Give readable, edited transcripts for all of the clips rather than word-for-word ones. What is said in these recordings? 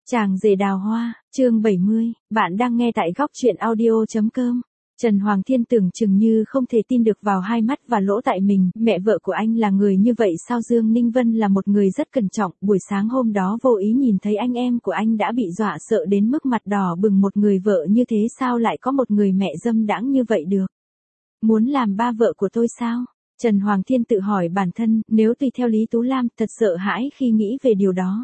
Chàng rể đào hoa, chương 70, bạn đang nghe tại góc truyện audio.com. Trần Hoàng Thiên tưởng chừng như không thể tin được vào hai mắt và lỗ tai mình, mẹ vợ của anh là người như vậy sao? Dương Ninh Vân là một người rất cẩn trọng, buổi sáng hôm đó vô ý nhìn thấy anh em của anh đã bị dọa sợ đến mức mặt đỏ bừng, một người vợ như thế sao lại có một người mẹ dâm đãng như vậy được? Muốn làm ba vợ của tôi sao? Trần Hoàng Thiên tự hỏi bản thân, nếu tùy theo Lý Tú Lam, thật sợ hãi khi nghĩ về điều đó.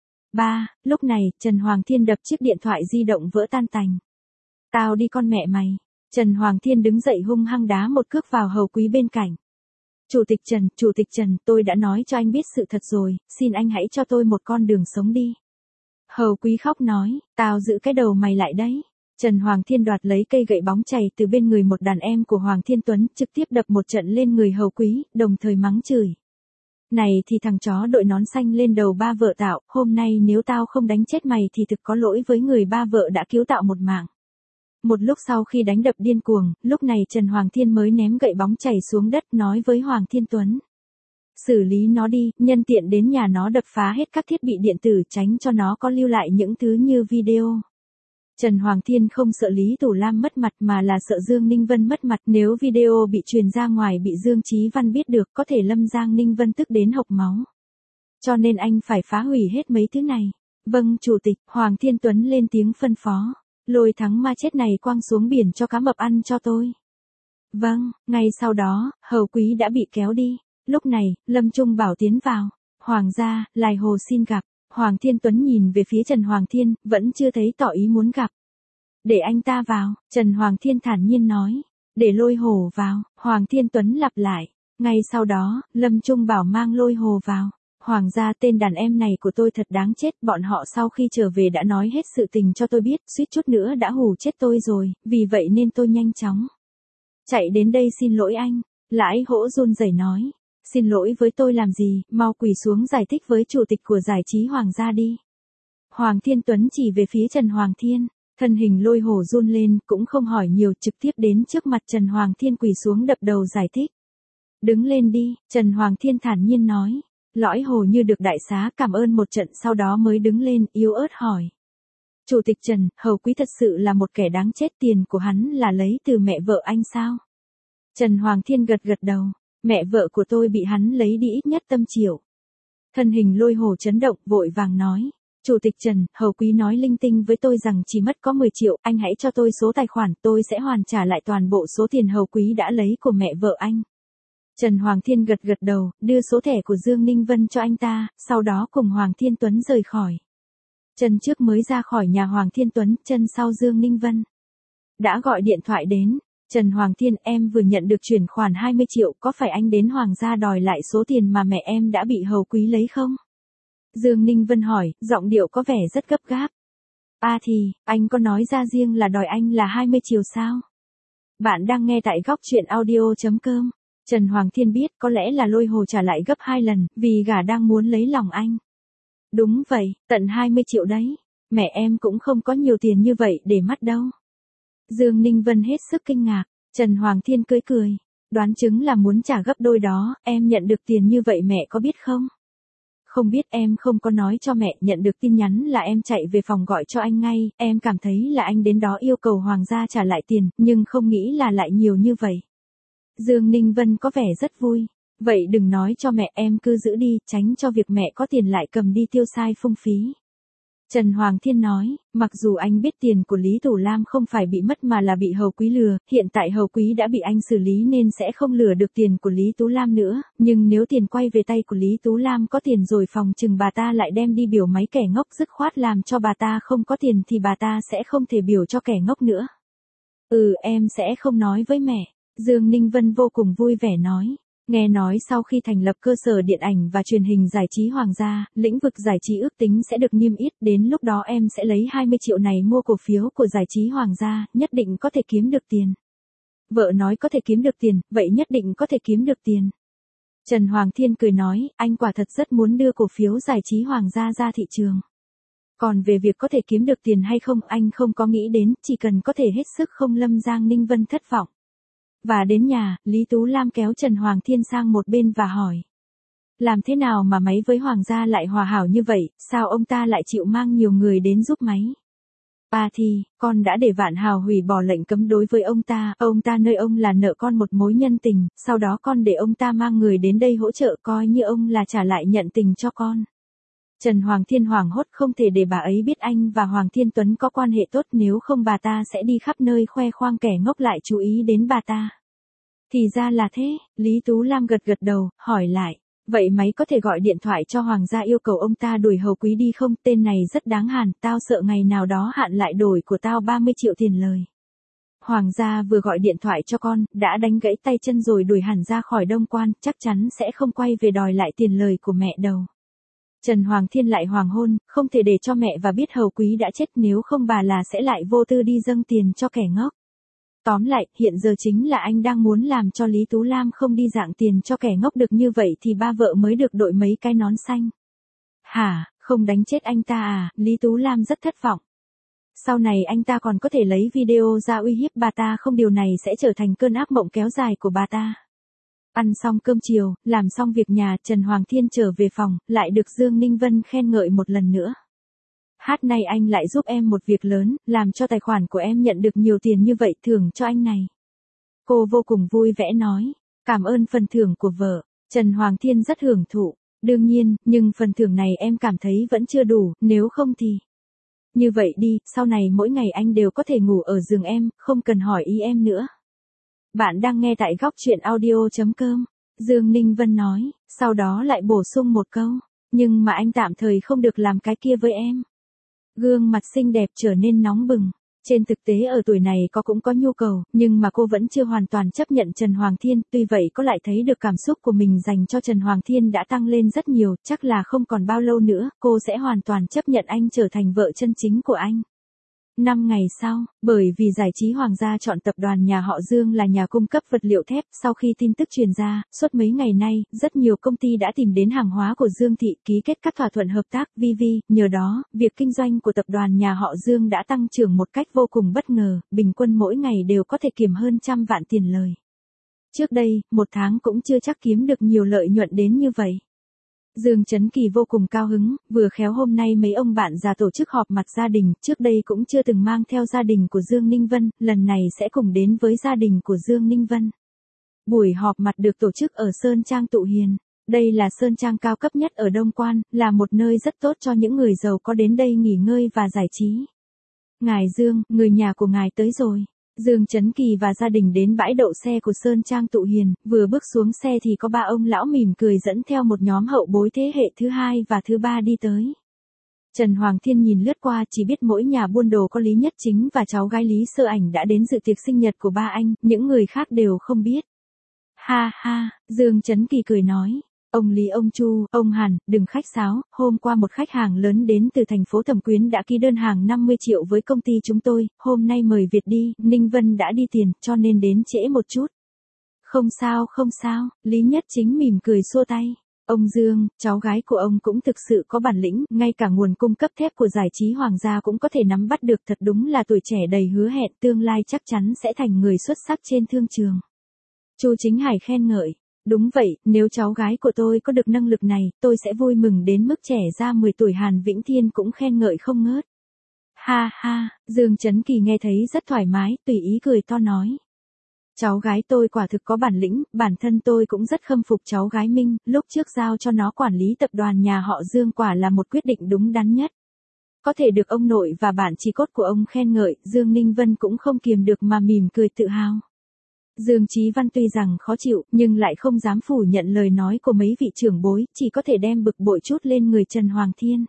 Lúc này, Trần Hoàng Thiên đập chiếc điện thoại di động vỡ tan tành. Tao đi con mẹ mày. Trần Hoàng Thiên đứng dậy hung hăng đá một cước vào Hầu Quý bên cạnh. Chủ tịch Trần, tôi đã nói cho anh biết sự thật rồi, xin anh hãy cho tôi một con đường sống đi. Hầu Quý khóc nói, tao giữ cái đầu mày lại đấy. Trần Hoàng Thiên đoạt lấy cây gậy bóng chày từ bên người một đàn em của Hoàng Thiên Tuấn, trực tiếp đập một trận lên người Hầu Quý, đồng thời mắng chửi. Này thì thằng chó đội nón xanh lên đầu ba vợ tạo, hôm nay nếu tao không đánh chết mày thì thực có lỗi với người ba vợ đã cứu tạo một mạng. Một lúc sau khi đánh đập điên cuồng, lúc này Trần Hoàng Thiên mới ném gậy bóng chày xuống đất, nói với Hoàng Thiên Tuấn. Xử lý nó đi, nhân tiện đến nhà nó đập phá hết các thiết bị điện tử, tránh cho nó có lưu lại những thứ như video. Trần Hoàng Thiên không sợ Lý Tú Lam mất mặt mà là sợ Dương Ninh Vân mất mặt, nếu video bị truyền ra ngoài bị Dương Chí Văn biết được có thể lâm Giang Ninh Vân tức đến hộc máu. Cho nên anh phải phá hủy hết mấy thứ này. Vâng chủ tịch, Hoàng Thiên Tuấn lên tiếng phân phó. Lôi thằng ma chết này quăng xuống biển cho cá mập ăn cho tôi. Vâng, ngay sau đó, Hầu Quý đã bị kéo đi. Lúc này, Lâm Trung Bảo tiến vào. Hoàng gia, Lài Hồ xin gặp. Hoàng Thiên Tuấn nhìn về phía Trần Hoàng Thiên, vẫn chưa thấy tỏ ý muốn gặp. Để anh ta vào, Trần Hoàng Thiên thản nhiên nói. Để Lôi Hồ vào, Hoàng Thiên Tuấn lặp lại. Ngay sau đó, Lâm Trung Bảo mang Lôi Hồ vào. Hoàng gia, tên đàn em này của tôi thật đáng chết, bọn họ sau khi trở về đã nói hết sự tình cho tôi biết, suýt chút nữa đã hù chết tôi rồi, vì vậy nên tôi nhanh chóng chạy đến đây xin lỗi anh. Lãi Hỗ run rẩy nói. Xin lỗi với tôi làm gì, mau quỳ xuống giải thích với chủ tịch của giải trí Hoàng gia đi. Hoàng Thiên Tuấn chỉ về phía Trần Hoàng Thiên, thân hình Lôi Hồ run lên, cũng không hỏi nhiều, trực tiếp đến trước mặt Trần Hoàng Thiên quỳ xuống đập đầu giải thích. Đứng lên đi, Trần Hoàng Thiên thản nhiên nói. Lõi Hồ như được đại xá, cảm ơn một trận, sau đó mới đứng lên, yếu ớt hỏi. Chủ tịch Trần, Hầu Quý thật sự là một kẻ đáng chết, tiền của hắn là lấy từ mẹ vợ anh sao? Trần Hoàng Thiên gật gật đầu. Mẹ vợ của tôi bị hắn lấy đi ít nhất $100 triệu. Thân hình Lôi Hồ chấn động, vội vàng nói. Chủ tịch Trần, Hầu Quý nói linh tinh với tôi rằng chỉ mất có 10 triệu, anh hãy cho tôi số tài khoản, tôi sẽ hoàn trả lại toàn bộ số tiền Hầu Quý đã lấy của mẹ vợ anh. Trần Hoàng Thiên gật gật đầu, đưa số thẻ của Dương Ninh Vân cho anh ta, sau đó cùng Hoàng Thiên Tuấn rời khỏi. Chân trước mới ra khỏi nhà Hoàng Thiên Tuấn, chân sau Dương Ninh Vân đã gọi điện thoại đến. Trần Hoàng Thiên, em vừa nhận được chuyển khoản 20 triệu, có phải anh đến Hoàng gia đòi lại số tiền mà mẹ em đã bị Hầu Quý lấy không? Dương Ninh Vân hỏi, giọng điệu có vẻ rất gấp gáp. Thì, anh có nói ra riêng là đòi anh là 20 triệu sao? Bạn đang nghe tại góc truyện audio.com. Trần Hoàng Thiên biết có lẽ là Lôi Hồ trả lại gấp 2 lần, vì gả đang muốn lấy lòng anh. Đúng vậy, tận 20 triệu đấy. Mẹ em cũng không có nhiều tiền như vậy để mắt đâu. Dương Ninh Vân hết sức kinh ngạc. Trần Hoàng Thiên cười. Đoán chứng là muốn trả gấp đôi đó, em nhận được tiền như vậy mẹ có biết không? Không biết, em không có nói cho mẹ, nhận được tin nhắn là em chạy về phòng gọi cho anh ngay, em cảm thấy là anh đến đó yêu cầu Hoàng gia trả lại tiền, nhưng không nghĩ là lại nhiều như vậy. Dương Ninh Vân có vẻ rất vui. Vậy đừng nói cho mẹ, em cứ giữ đi, tránh cho việc mẹ có tiền lại cầm đi tiêu xài phung phí. Trần Hoàng Thiên nói, mặc dù anh biết tiền của Lý Tú Lam không phải bị mất mà là bị Hầu Quý lừa, hiện tại Hầu Quý đã bị anh xử lý nên sẽ không lừa được tiền của Lý Tú Lam nữa, nhưng nếu tiền quay về tay của Lý Tú Lam có tiền rồi phòng chừng bà ta lại đem đi biểu mấy kẻ ngốc, dứt khoát làm cho bà ta không có tiền thì bà ta sẽ không thể biểu cho kẻ ngốc nữa. Em sẽ không nói với mẹ. Dương Ninh Vân vô cùng vui vẻ nói. Nghe nói sau khi thành lập cơ sở điện ảnh và truyền hình giải trí Hoàng gia, lĩnh vực giải trí ước tính sẽ được niêm yết, đến lúc đó em sẽ lấy 20 triệu này mua cổ phiếu của giải trí Hoàng gia, nhất định có thể kiếm được tiền. Vợ nói có thể kiếm được tiền, vậy nhất định có thể kiếm được tiền. Trần Hoàng Thiên cười nói, anh quả thật rất muốn đưa cổ phiếu giải trí Hoàng gia ra thị trường. Còn về việc có thể kiếm được tiền hay không, anh không có nghĩ đến, chỉ cần có thể hết sức không lâm Giang Ninh Vân thất vọng. Và đến nhà, Lý Tú Lam kéo Trần Hoàng Thiên sang một bên và hỏi. Làm thế nào mà máy với hoàng gia lại hòa hảo như vậy, sao ông ta lại chịu mang nhiều người đến giúp máy? Thì, con đã để Vạn Hào hủy bỏ lệnh cấm đối với ông ta nơi ông là nợ con một mối nhân tình, sau đó con để ông ta mang người đến đây hỗ trợ coi như ông là trả lại nhận tình cho con. Trần Hoàng Thiên hoảng hốt không thể để bà ấy biết anh và Hoàng Thiên Tuấn có quan hệ tốt, nếu không bà ta sẽ đi khắp nơi khoe khoang kẻ ngốc lại chú ý đến bà ta. Thì ra là thế, Lý Tú Lam gật gật đầu, hỏi lại. Vậy máy có thể gọi điện thoại cho Hoàng gia yêu cầu ông ta đuổi Hầu Quý đi không? Tên này rất đáng hàn, tao sợ ngày nào đó hạn lại đổi của tao 30 triệu tiền lời. Hoàng gia vừa gọi điện thoại cho con, đã đánh gãy tay chân rồi đuổi hẳn ra khỏi Đông Quan, chắc chắn sẽ không quay về đòi lại tiền lời của mẹ đâu. Trần Hoàng Thiên lại hoàng hôn, không thể để cho mẹ và biết Hầu Quý đã chết, nếu không bà là sẽ lại vô tư đi dâng tiền cho kẻ ngốc. Tóm lại, hiện giờ chính là anh đang muốn làm cho Lý Tú Lam không đi dạng tiền cho kẻ ngốc được, như vậy thì ba vợ mới được đội mấy cái nón xanh. Hả, không đánh chết anh ta à? Lý Tú Lam rất thất vọng. Sau này anh ta còn có thể lấy video ra uy hiếp bà ta không? Điều này sẽ trở thành cơn ác mộng kéo dài của bà ta. Ăn xong cơm chiều, làm xong việc nhà, Trần Hoàng Thiên trở về phòng, lại được Dương Ninh Vân khen ngợi một lần nữa. Nay anh lại giúp em một việc lớn, làm cho tài khoản của em nhận được nhiều tiền như vậy, thưởng cho anh này. Cô vô cùng vui vẻ nói, cảm ơn phần thưởng của vợ. Trần Hoàng Thiên rất hưởng thụ, đương nhiên, nhưng phần thưởng này em cảm thấy vẫn chưa đủ, nếu không thì... Như vậy đi, sau này mỗi ngày anh đều có thể ngủ ở giường em, không cần hỏi ý em nữa. Bạn đang nghe tại góc truyện audio.com. Dương Ninh Vân nói, sau đó lại bổ sung một câu, nhưng mà anh tạm thời không được làm cái kia với em. Gương mặt xinh đẹp trở nên nóng bừng. Trên thực tế ở tuổi này cũng có nhu cầu, nhưng mà cô vẫn chưa hoàn toàn chấp nhận Trần Hoàng Thiên, tuy vậy có lại thấy được cảm xúc của mình dành cho Trần Hoàng Thiên đã tăng lên rất nhiều, chắc là không còn bao lâu nữa, cô sẽ hoàn toàn chấp nhận anh trở thành vợ chân chính của anh. 5 ngày sau, bởi vì giải trí Hoàng gia chọn tập đoàn nhà họ Dương là nhà cung cấp vật liệu thép, sau khi tin tức truyền ra, suốt mấy ngày nay, rất nhiều công ty đã tìm đến hàng hóa của Dương Thị, ký kết các thỏa thuận hợp tác, nhờ đó, việc kinh doanh của tập đoàn nhà họ Dương đã tăng trưởng một cách vô cùng bất ngờ, bình quân mỗi ngày đều có thể kiếm hơn 100 vạn tiền lời. Trước đây, một tháng cũng chưa chắc kiếm được nhiều lợi nhuận đến như vậy. Dương Chấn Kỳ vô cùng cao hứng, vừa khéo hôm nay mấy ông bạn già tổ chức họp mặt gia đình, trước đây cũng chưa từng mang theo gia đình của Dương Ninh Vân, lần này sẽ cùng đến với gia đình của Dương Ninh Vân. Buổi họp mặt được tổ chức ở Sơn Trang Tụ Hiền. Đây là sơn trang cao cấp nhất ở Đông Quan, là một nơi rất tốt cho những người giàu có đến đây nghỉ ngơi và giải trí. Ngài Dương, người nhà của ngài tới rồi. Dương Chấn Kỳ và gia đình đến bãi đậu xe của Sơn Trang Tụ Hiền, vừa bước xuống xe thì có ba ông lão mỉm cười dẫn theo một nhóm hậu bối thế hệ thứ 2 và thứ 3 đi tới. Trần Hoàng Thiên nhìn lướt qua chỉ biết mỗi nhà buôn đồ có Lý Nhất Chính và cháu gái Lý Sơ Ảnh đã đến dự tiệc sinh nhật của ba anh, những người khác đều không biết. Ha ha, Dương Chấn Kỳ cười nói. Ông Lý, ông Chu, ông Hàn, đừng khách sáo, hôm qua một khách hàng lớn đến từ thành phố Thẩm Quyến đã ký đơn hàng 50 triệu với công ty chúng tôi, hôm nay mời Việt đi, Ninh Vân đã đi tiền, cho nên đến trễ một chút. Không sao, Lý Nhất Chính mỉm cười xua tay. Ông Dương, cháu gái của ông cũng thực sự có bản lĩnh, ngay cả nguồn cung cấp thép của giải trí Hoàng gia cũng có thể nắm bắt được, thật đúng là tuổi trẻ đầy hứa hẹn, tương lai chắc chắn sẽ thành người xuất sắc trên thương trường. Chu Chính Hải khen ngợi. Đúng vậy, nếu cháu gái của tôi có được năng lực này, tôi sẽ vui mừng đến mức trẻ ra 10 tuổi. Hàn Vĩnh Thiên cũng khen ngợi không ngớt. Ha ha, Dương Chấn Kỳ nghe thấy rất thoải mái, tùy ý cười to nói. Cháu gái tôi quả thực có bản lĩnh, bản thân tôi cũng rất khâm phục cháu gái Minh, lúc trước giao cho nó quản lý tập đoàn nhà họ Dương quả là một quyết định đúng đắn nhất. Có thể được ông nội và bạn chí cốt của ông khen ngợi, Dương Ninh Vân cũng không kiềm được mà mỉm cười tự hào. Dương Chí Văn tuy rằng khó chịu, nhưng lại không dám phủ nhận lời nói của mấy vị trưởng bối, chỉ có thể đem bực bội chút lên người Trần Hoàng Thiên.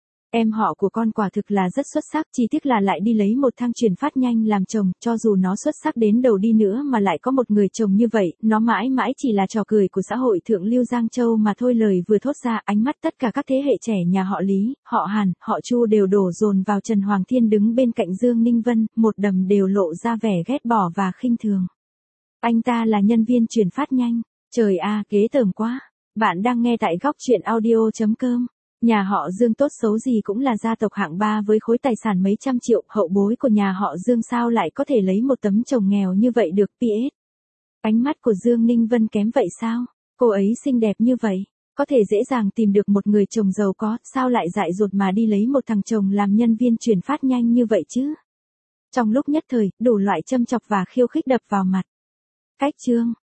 Em họ của con quả thực là rất xuất sắc, chỉ tiếc là lại đi lấy một thang truyền phát nhanh làm chồng, cho dù nó xuất sắc đến đâu đi nữa mà lại có một người chồng như vậy, nó mãi mãi chỉ là trò cười của xã hội thượng lưu Giang Châu mà thôi. Lời vừa thốt ra, ánh mắt tất cả các thế hệ trẻ nhà họ Lý, họ Hàn, họ Chu đều đổ dồn vào Trần Hoàng Thiên đứng bên cạnh Dương Ninh Vân, một đầm đều lộ ra vẻ ghét bỏ và khinh thường. Anh ta là nhân viên truyền phát nhanh. Trời à, ghê tởm quá. Bạn đang nghe tại góc truyện audio.com. Nhà họ Dương tốt xấu gì cũng là gia tộc hạng 3 với khối tài sản mấy trăm triệu, hậu bối của nhà họ Dương sao lại có thể lấy một tấm chồng nghèo như vậy được? PS. Ánh mắt của Dương Ninh Vân kém vậy sao? Cô ấy xinh đẹp như vậy. Có thể dễ dàng tìm được một người chồng giàu có, sao lại dại dột mà đi lấy một thằng chồng làm nhân viên chuyển phát nhanh như vậy chứ? Trong lúc nhất thời, đủ loại châm chọc và khiêu khích đập vào mặt. Cách chương